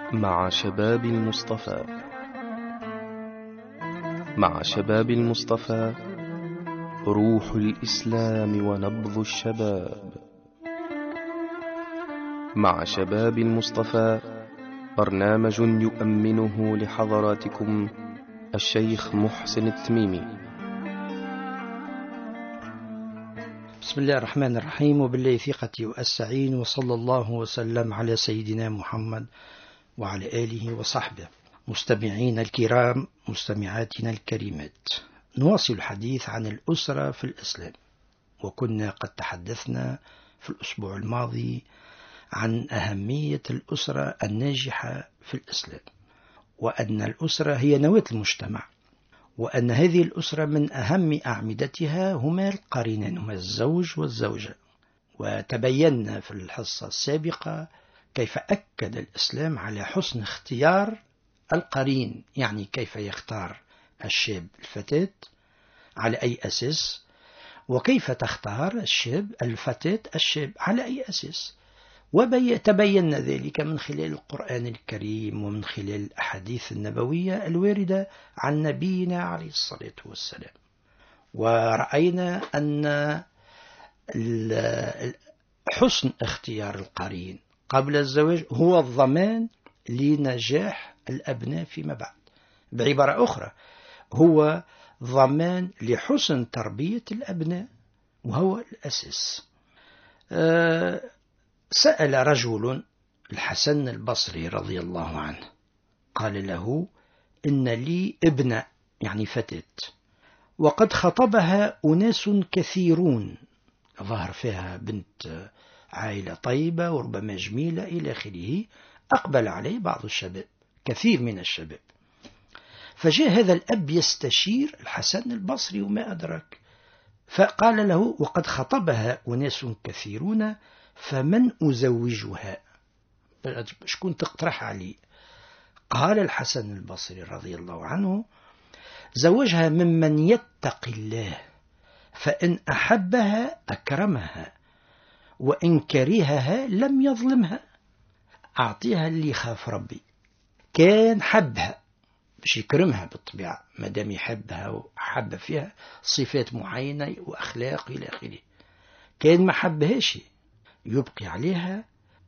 مع شباب المصطفى. مع شباب المصطفى، روح الإسلام ونبض الشباب. مع شباب المصطفى، برنامج يؤمنه لحضراتكم الشيخ محسن التميمي. بسم الله الرحمن الرحيم، وبالله ثقتي وأستعين، وصلى الله وسلم على سيدنا محمد وعلى آله وصحبه. مستمعين الكرام، مستمعاتنا الكريمات، نواصل الحديث عن الأسرة في الإسلام. وكنا قد تحدثنا في الأسبوع الماضي عن أهمية الأسرة الناجحة في الإسلام، وأن الأسرة هي نواة المجتمع، وأن هذه الأسرة من أهم أعمدتها هما القرينان، هما الزوج والزوجة. وتبينا في الحصة السابقة كيف أكد الإسلام على حسن اختيار القرين، يعني كيف يختار الشاب الفتاة على أي أساس، وكيف تختار الشاب الفتاة الشاب على أي أساس. وتبين ذلك من خلال القرآن الكريم ومن خلال الأحاديث النبوية الواردة عن نبينا عليه الصلاة والسلام. ورأينا أن حسن اختيار القرين قبل الزواج هو الضمان لنجاح الأبناء فيما بعد. بعبارة أخرى، هو ضمان لحسن تربية الأبناء، وهو الأساس. سأل رجل الحسن البصري رضي الله عنه، قال له: إن لي ابنة، يعني فتاة، وقد خطبها أناس كثيرون، ظهر فيها بنت عائلة طيبة وربما جميلة إلى آخره، أقبل عليه بعض الشباب، كثير من الشباب. فجاء هذا الأب يستشير الحسن البصري وما أدرك، فقال له: وقد خطبها أناس كثيرون، فمن أزوجها؟ شكون تقترح علي؟ قال الحسن البصري رضي الله عنه: زوجها ممن يتقي الله، فإن أحبها أكرمها، وإن كرهها لم يظلمها. أعطيها اللي يخاف ربي. كان حبها باش يكرمها بالطبيعة، مادام يحبها وحب فيها صفات معينة وأخلاق إلى آخره. كان ما حبهاش يبقي عليها،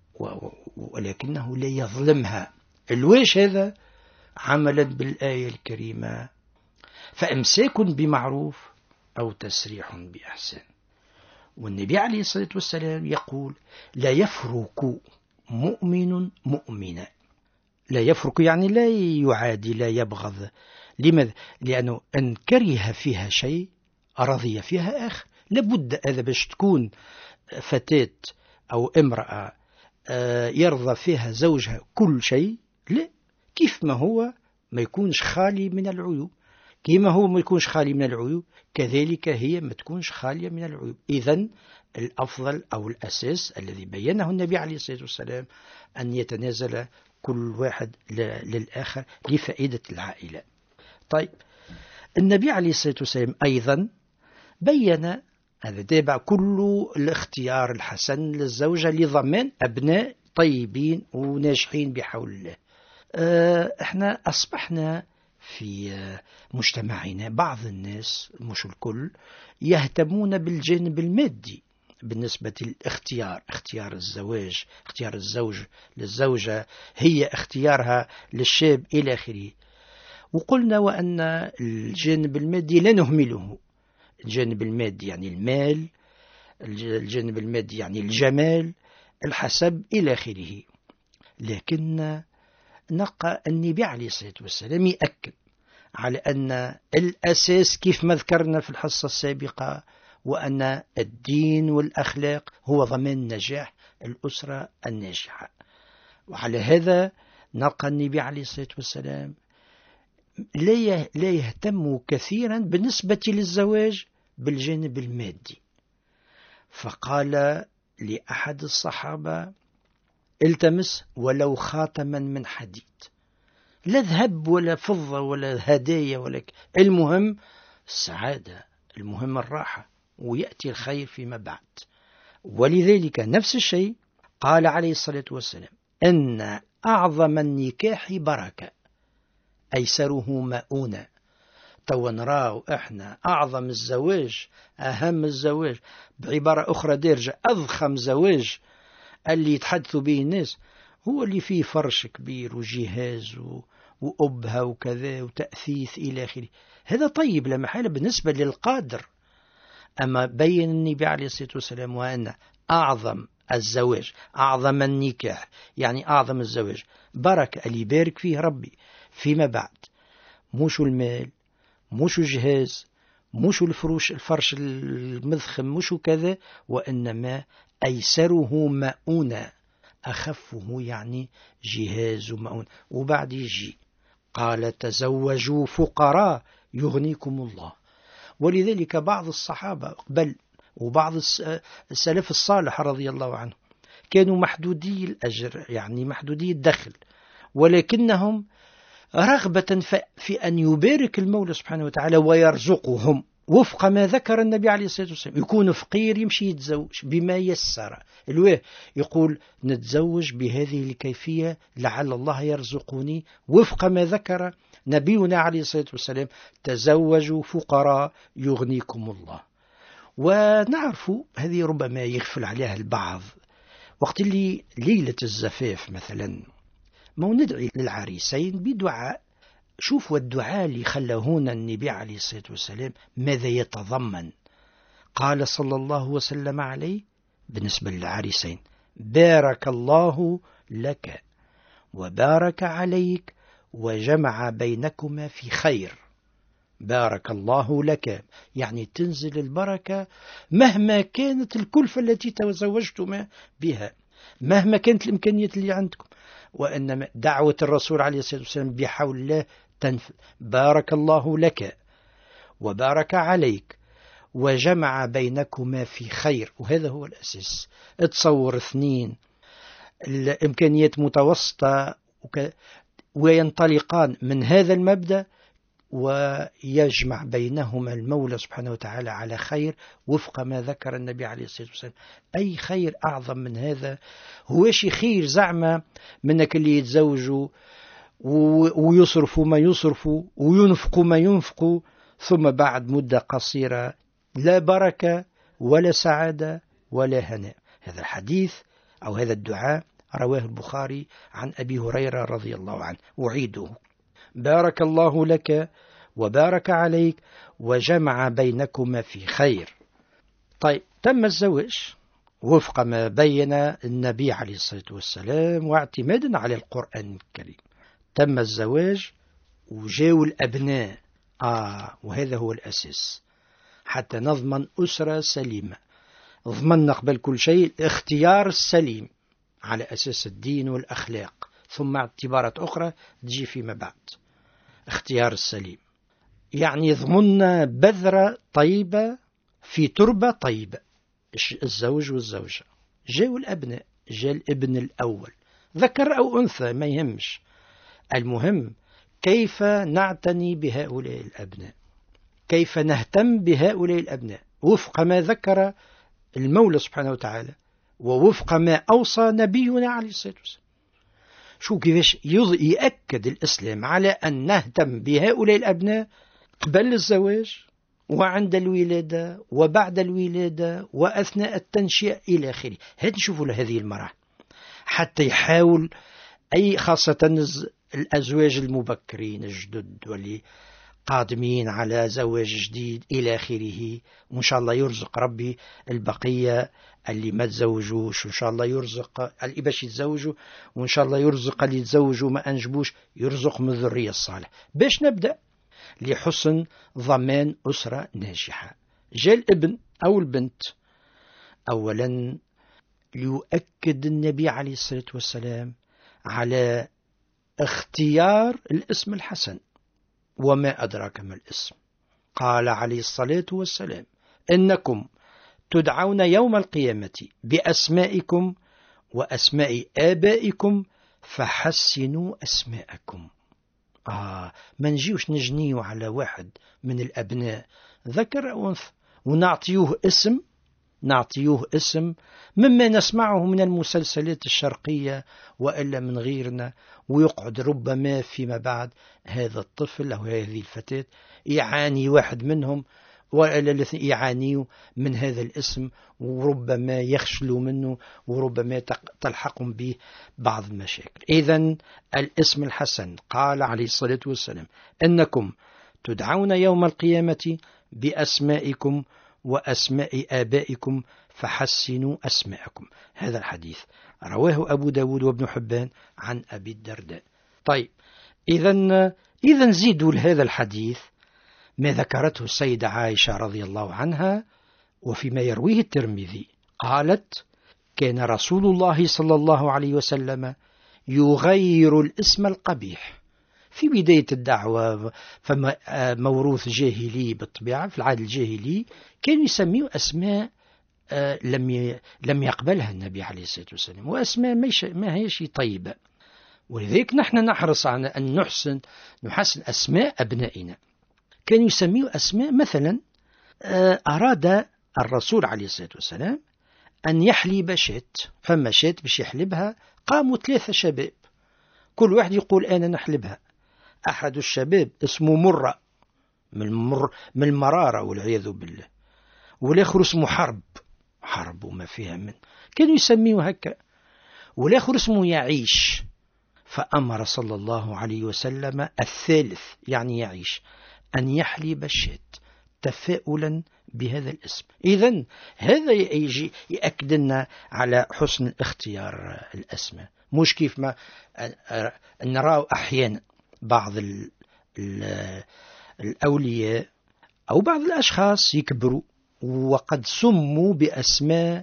ولكنه لا يظلمها. الواش هذا؟ عملا بالآية الكريمة: فإمساك بمعروف أو تسريح بإحسان. والنبي عليه الصلاة والسلام يقول: لا يفرق مؤمن مؤمنا. لا يفرق يعني لا يعادي، لا يبغض. لماذا؟ لأنه أن كره فيها شيء رضي فيها آخر. لابد هذا باش تكون فتاة أو امرأة يرضى فيها زوجها كل شيء، لا، كيف ما هو ما يكونش خالي من العيوب، كيما هو ما يكونش خالي من العيوب، كذلك هي ما تكونش خالية من العيوب. إذن الأفضل أو الأساس الذي بينه النبي عليه الصلاة والسلام أن يتنازل كل واحد للآخر لفائدة العائلة. طيب، النبي عليه الصلاة والسلام أيضا بين هذا تابع كل الاختيار الحسن للزوجة لضمان أبناء طيبين وناجحين بحول الله. احنا أصبحنا في مجتمعنا بعض الناس، مش الكل، يهتمون بالجانب المادي بالنسبة للاختيار، اختيار الزواج، اختيار الزوج للزوجة، هي اختيارها للشاب إلى آخره. وقلنا وأن الجانب المادي لا نهمله. الجانب المادي يعني المال، الجانب المادي يعني الجمال، الحسب إلى آخره. لكن نلقى النبي عليه الصلاة والسلام يأكد على أن الأساس كيف ما ذكرنا في الحصة السابقة، وأن الدين والأخلاق هو ضمان نجاح الأسرة الناجحة. وعلى هذا نلقى النبي عليه الصلاة والسلام لا يهتم كثيرا بالنسبة للزواج بالجانب المادي. فقال لأحد الصحابة: التمس ولو خاتما من حديد، لا ذهب ولا فضة ولا هدايا ولا المهم السعادة، المهم الراحة، ويأتي الخير فيما بعد. ولذلك نفس الشيء قال عليه الصلاة والسلام: أن أعظم النكاح بركة أيسره مؤونة. تو نراو إحنا أعظم الزواج، أهم الزواج، بعبارة أخرى دارجة أضخم زواج اللي يتحدثوا به الناس هو اللي فيه فرش كبير وجهاز وأبهة وكذا وتأثيث إلى آخره. هذا طيب لا محالة بالنسبة للقادر. أما بين النبي عليه الصلاة والسلام وأن أعظم الزواج، أعظم النكاح، يعني أعظم الزواج بركة اللي يبارك فيه ربي فيما بعد، مش المال، مش الجهاز، مش الفرش المذخم، مش كذا، وإنما أيسره مؤونة، أخفه يعني جهاز مؤونة. وبعد يجي قال تزوجوا فقراء يغنيكم الله. ولذلك بعض الصحابة بل وبعض السلف الصالح رضي الله عنه كانوا محدودي الأجر، يعني محدودي الدخل، ولكنهم رغبة في أن يبارك المولى سبحانه وتعالى ويرزقهم وفق ما ذكر النبي عليه الصلاة والسلام. يكون فقير يمشي يتزوج بما يسر، يقول نتزوج بهذه الكيفية لعل الله يرزقني وفق ما ذكر نبينا عليه الصلاة والسلام تزوجوا فقراء يغنيكم الله. ونعرف هذه ربما يغفل عليها البعض وقت اللي ليلة الزفاف مثلا ما ندعي للعريسين بدعاء. شوفوا الدعاء اللي خلهونا النبي عليه الصلاة والسلام ماذا يتضمن. قال صلى الله وسلم عليه بالنسبة للعريسين بارك الله لك وبارك عليك وجمع بينكما في خير. بارك الله لك يعني تنزل البركة مهما كانت الكلفة التي تزوجتما بها، مهما كانت الإمكانيات اللي عندكم، وإنما دعوة الرسول عليه الصلاة والسلام بحول الله تنفذ. بارك الله لك وبارك عليك وجمع بينكما في خير. وهذا هو الأساس. تصور اثنين الإمكانيات متوسطة وينطلقان من هذا المبدأ ويجمع بينهما المولى سبحانه وتعالى على خير وفق ما ذكر النبي عليه الصلاة والسلام. أي خير أعظم من هذا؟ هو شي خير زعما منك اللي يتزوجوا ويصرفوا ما يصرفوا وينفقوا ما ينفقوا ثم بعد مدة قصيرة لا بركة ولا سعادة ولا هناء. هذا الحديث أو هذا الدعاء رواه البخاري عن أبي هريرة رضي الله عنه. أعيده بارك الله لك وبارك عليك وجمع بينكما في خير. طيب تم الزواج وفق ما بين النبي عليه الصلاة والسلام واعتمادا على القرآن الكريم. تم الزواج وجاءوا الأبناء وهذا هو الأساس حتى نضمن أسرة سليمة. ضمننا قبل كل شيء الاختيار السليم على أساس الدين والأخلاق، ثم اعتبارات أخرى تجي فيما بعد. اختيار السليم يعني ضمننا بذرة طيبة في تربة طيبة، الزوج والزوجة. جاءوا الأبناء، جاء الابن الأول ذكر أو أنثى ما يهمش، المهم كيف نعتني بهؤلاء الأبناء، كيف نهتم بهؤلاء الأبناء وفق ما ذكر المولى سبحانه وتعالى ووفق ما أوصى نبينا عليه الصلاة والسلام. شو كيفاش يأكد الإسلام على أن نهتم بهؤلاء الأبناء قبل الزواج وعند الولادة وبعد الولادة وأثناء التنشئة إلى آخره. هذه نشوفوا هذه المراحل حتى يحاول خاصة الأزواج المبكرين الجدد واللي قادمين على زواج جديد إلى آخره، وإن شاء الله يرزق ربي البقية اللي ما تزوجوش، وإن شاء الله يرزق اللي باش يتزوجوا، وإن شاء الله يرزق اللي يتزوجوا ما أنجبوش يرزق من الذرية الصالحة باش نبدأ لحسن ضمان أسرة ناجحة. جاء الابن أو البنت أولا ليؤكد النبي عليه الصلاة والسلام على اختيار الاسم الحسن. وما أدراك ما الاسم؟ قال عليه الصلاة والسلام إنكم تدعون يوم القيامة بأسمائكم وأسماء آبائكم فحسنوا أسماءكم. ما نجيوش نجنيوا على واحد من الأبناء ذكر أو أنثى ونعطيوه اسم نعطيه اسم مما نسمعه من المسلسلات الشرقية وإلا من غيرنا، ويقعد ربما فيما بعد هذا الطفل أو هذه الفتاة يعاني واحد منهم وإلا الاثنين يعانيوا من هذا الاسم، وربما يخشلوا منه، وربما تلحقهم به بعض المشاكل. إذن الاسم الحسن قال عليه الصلاة والسلام: إنكم تدعون يوم القيامة بأسمائكم وأسماء آبائكم فحسنوا أسماءكم. هذا الحديث رواه أبو داود وابن حبان عن أبي الدرداء. طيب، إذن زيدوا لهذا الحديث ما ذكرته السيدة عائشة رضي الله عنها، وفيما يرويه الترمذي قالت: كان رسول الله صلى الله عليه وسلم يغير الاسم القبيح في بداية الدعوة، فما موروث جاهلي بالطبيعة. في العهد الجاهلي كانوا يسميوا أسماء لم يقبلها النبي عليه الصلاة والسلام، وأسماء ما هيش طيبة. ولذلك نحن نحرص على أن نحسن أسماء أبنائنا. كانوا يسميوا أسماء مثلا أراد الرسول عليه الصلاة والسلام أن يحلب شاة، فما شاة باش يحلبها، قاموا 3 شباب كل واحد يقول أنا نحلبها. أحد الشباب اسمه مرة من المرارة والعياذ بالله، والآخر اسمه حرب وما فيها من، كانوا يسميه هكا. والآخر اسمه يعيش، فأمر صلى الله عليه وسلم الثالث يعني يعيش أن يحلب الشاة تفاؤلا بهذا الاسم. إذن هذا يجي يأكد لنا على حسن اختيار الأسماء، مش كيف ما نرى أحيانا بعض الأولياء أو بعض الأشخاص يكبروا وقد سموا بأسماء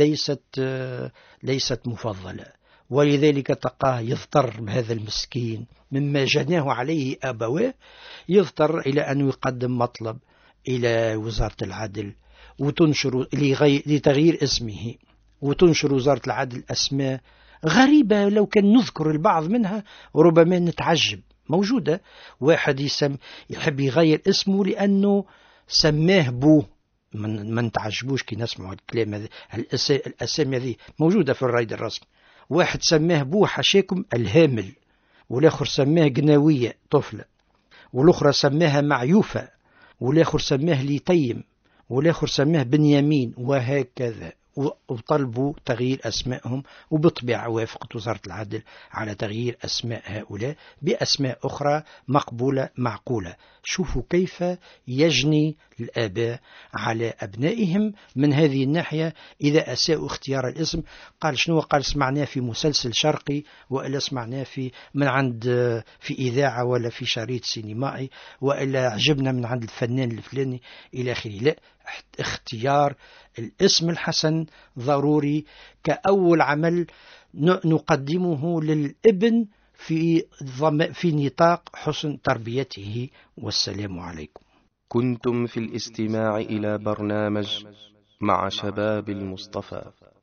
ليست مفضلة، ولذلك تلقاه يضطر هذا المسكين مما جناه عليه أبواه، يضطر إلى أن يقدم مطلب إلى وزارة العدل وتنشر لتغيير اسمه، وتنشر وزارة العدل أسماء غريبة لو كان نذكر البعض منها وربما نتعجب. موجودة واحد يحب يغير اسمه لأنه سماه بوه، من تعجبوش كي نسمعوا الكلام هذا. الأسامي هذه موجودة في الرايد الرسمي. واحد سماه بوه حشاكم الهامل، والآخر سماه قناوية طفلة، والأخرى سماها معيوفة، والآخر سماه ليتيم، والآخر سماه بنيامين، وهكذا. وطلبوا تغيير أسمائهم، وبطبيعة وافقت وزارة العدل على تغيير أسماء هؤلاء بأسماء أخرى مقبولة معقولة. شوفوا كيف يجني الآباء على أبنائهم من هذه الناحية إذا أساءوا اختيار الاسم. قال شنو؟ قال سمعناه في مسلسل شرقي، وإلا سمعناه في إذاعة ولا في شريط سينمائي، وإلا عجبنا من عند الفنان الفلاني إلى آخره. لا، اختيار الاسم الحسن ضروري كأول عمل نقدمه للابن في نطاق حسن تربيته. والسلام عليكم. كنتم في الاستماع إلى برنامج مع شباب المصطفى.